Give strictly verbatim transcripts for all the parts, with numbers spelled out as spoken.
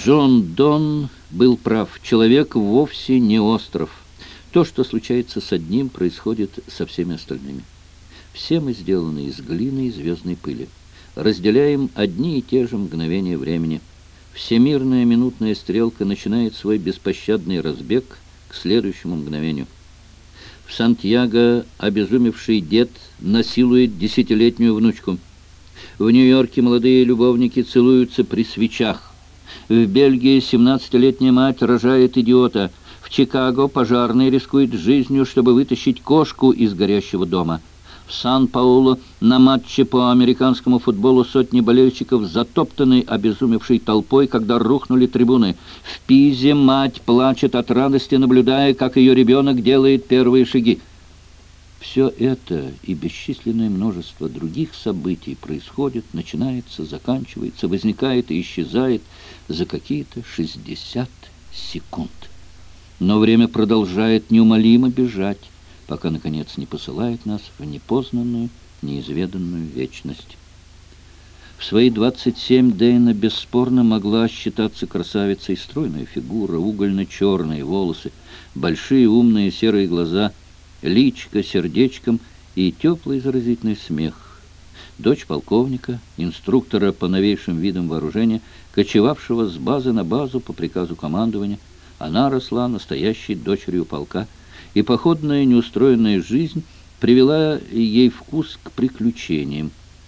Джон Дон был прав. Человек вовсе не остров. То, что случается с одним, происходит со всеми остальными. Все мы сделаны из глины и звездной пыли. Разделяем одни и те же мгновения времени. Всемирная минутная стрелка начинает свой беспощадный разбег к следующему мгновению. В Сантьяго обезумевший дед насилует десятилетнюю внучку. В Нью-Йорке молодые любовники целуются при свечах. В Бельгии семнадцатилетняя мать рожает идиота. В Чикаго пожарный рискует жизнью, чтобы вытащить кошку из горящего дома. В Сан-Паулу на матче по американскому футболу сотни болельщиков затоптаны обезумевшей толпой, когда рухнули трибуны. В Пизе мать плачет от радости, наблюдая, как ее ребенок делает первые шаги. Все это и бесчисленное множество других событий происходит, начинается, заканчивается, возникает и исчезает за какие-то шестьдесят секунд. Но время продолжает неумолимо бежать, пока, наконец, не посылает нас в непознанную, неизведанную вечность. В свои двадцать семь Дейна бесспорно могла считаться красавицей: стройная фигура, угольно-черные волосы, большие умные серые глаза, личико сердечком и теплый заразительный смех. Дочь полковника, инструктора по новейшим видам вооружения, кочевавшего с базы на базу по приказу командования, она росла настоящей дочерью полка, и походная неустроенная жизнь привела ей вкус к приключениям.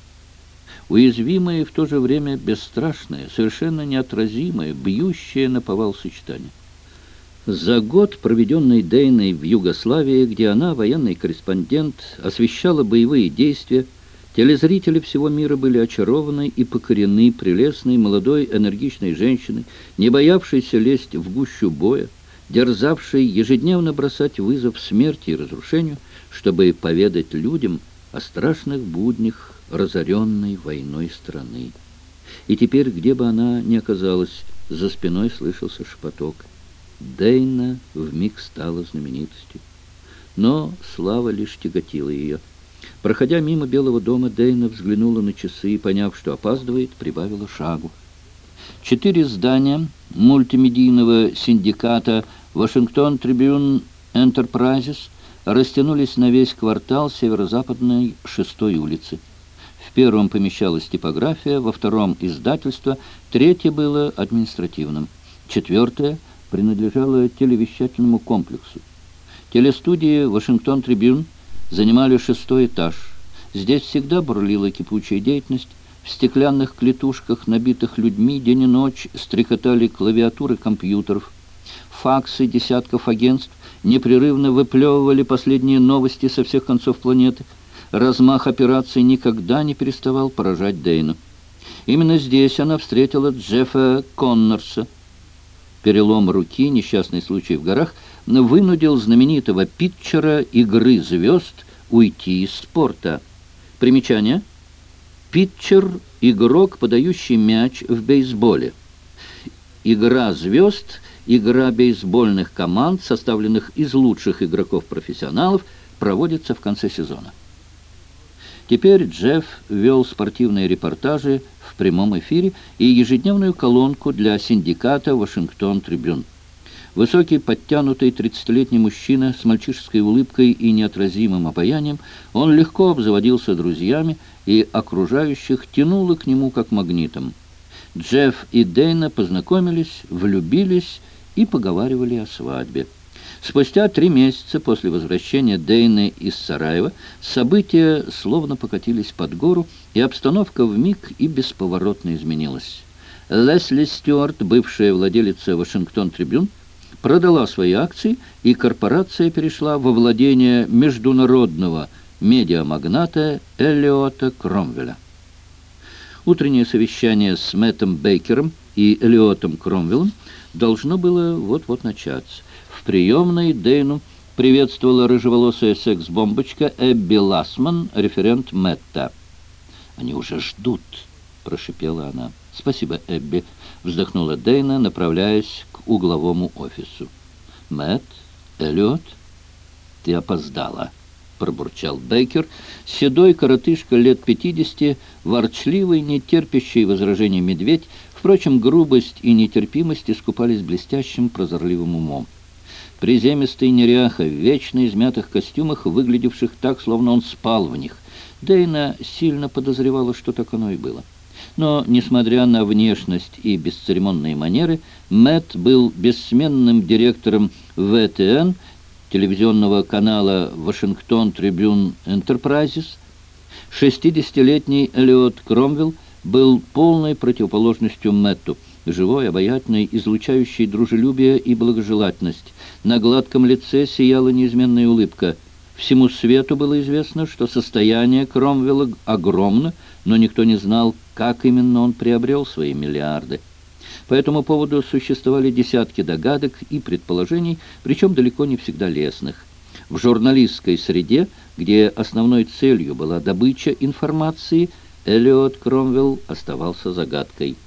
Уязвимое и в то же время бесстрашное, совершенно неотразимое, бьющее наповал сочетание. За год, проведенный Дейной в Югославии, где она, военный корреспондент, освещала боевые действия, телезрители всего мира были очарованы и покорены прелестной, молодой, энергичной женщиной, не боявшейся лезть в гущу боя, дерзавшей ежедневно бросать вызов смерти и разрушению, чтобы поведать людям о страшных буднях разоренной войной страны. И теперь, где бы она ни оказалась, за спиной слышался шепоток. Дейна вмиг стала знаменитостью. Но слава лишь тяготила ее. Проходя мимо Белого дома, Дейна взглянула на часы и, поняв, что опаздывает, прибавила шагу. Четыре здания мультимедийного синдиката «Вашингтон Трибюн Энтерпрайзес» растянулись на весь квартал северо-западной шестой улицы. В первом помещалась типография, во втором — издательство, третье было административным, четвертое принадлежало телевещательному комплексу. Телестудии «Вашингтон Трибюн» занимали шестой этаж. Здесь всегда бурлила кипучая деятельность. В стеклянных клетушках, набитых людьми, день и ночь стрекотали клавиатуры компьютеров. Факсы десятков агентств непрерывно выплевывали последние новости со всех концов планеты. Размах операций никогда не переставал поражать Дейну. Именно здесь она встретила Джеффа Коннорса. Перелом руки, несчастный случай в горах, вынудил знаменитого питчера игры звезд уйти из спорта. Примечание. Питчер – игрок, подающий мяч в бейсболе. Игра звезд – игра бейсбольных команд, составленных из лучших игроков-профессионалов, проводится в конце сезона. Теперь Джефф вел спортивные репортажи в прямом эфире и ежедневную колонку для синдиката «Вашингтон Трибюн». Высокий, подтянутый тридцатилетний мужчина с мальчишеской улыбкой и неотразимым обаянием, он легко обзаводился друзьями, и окружающих тянуло к нему как магнитом. Джефф и Дейна познакомились, влюбились и поговаривали о свадьбе. Спустя три месяца после возвращения Дейны из Сараева события словно покатились под гору, и обстановка вмиг и бесповоротно изменилась. Лесли Стюарт, бывшая владелица «Вашингтон Трибюн», продала свои акции, и корпорация перешла во владение международного медиамагната Эллиота Кромвеля. Утреннее совещание с Мэттом Бейкером и Эллиотом Кромвелем должно было вот-вот начаться. В приемной Дейну приветствовала рыжеволосая секс-бомбочка Эбби Лассман, референт Мэтта. «Они уже ждут», — прошипела она. «Спасибо, Эбби», — вздохнула Дейна, направляясь к угловому офису. «Мэтт, Эллиот, ты опоздала», — пробурчал Бейкер, седой коротышка лет пятидесяти, ворчливый, нетерпящий возражений медведь, в Впрочем, грубость и нетерпимость искупались блестящим прозорливым умом. Приземистый неряха в вечно измятых костюмах, выглядевших так, словно он спал в них. Дейна сильно подозревала, что так оно и было. Но, несмотря на внешность и бесцеремонные манеры, Мэтт был бессменным директором вэ тэ эн, телевизионного канала «Вашингтон Трибюн Энтерпрайзес». шестидесятилетний Эллиот Кромвелл был полной противоположностью Мэтту, живой, обаятельный, излучающий дружелюбие и благожелательность. На гладком лице сияла неизменная улыбка. Всему свету было известно, что состояние Кромвелла огромно, но никто не знал, как именно он приобрел свои миллиарды. По этому поводу существовали десятки догадок и предположений, причем далеко не всегда лестных. В журналистской среде, где основной целью была добыча информации, Эллиот Кромвелл оставался загадкой.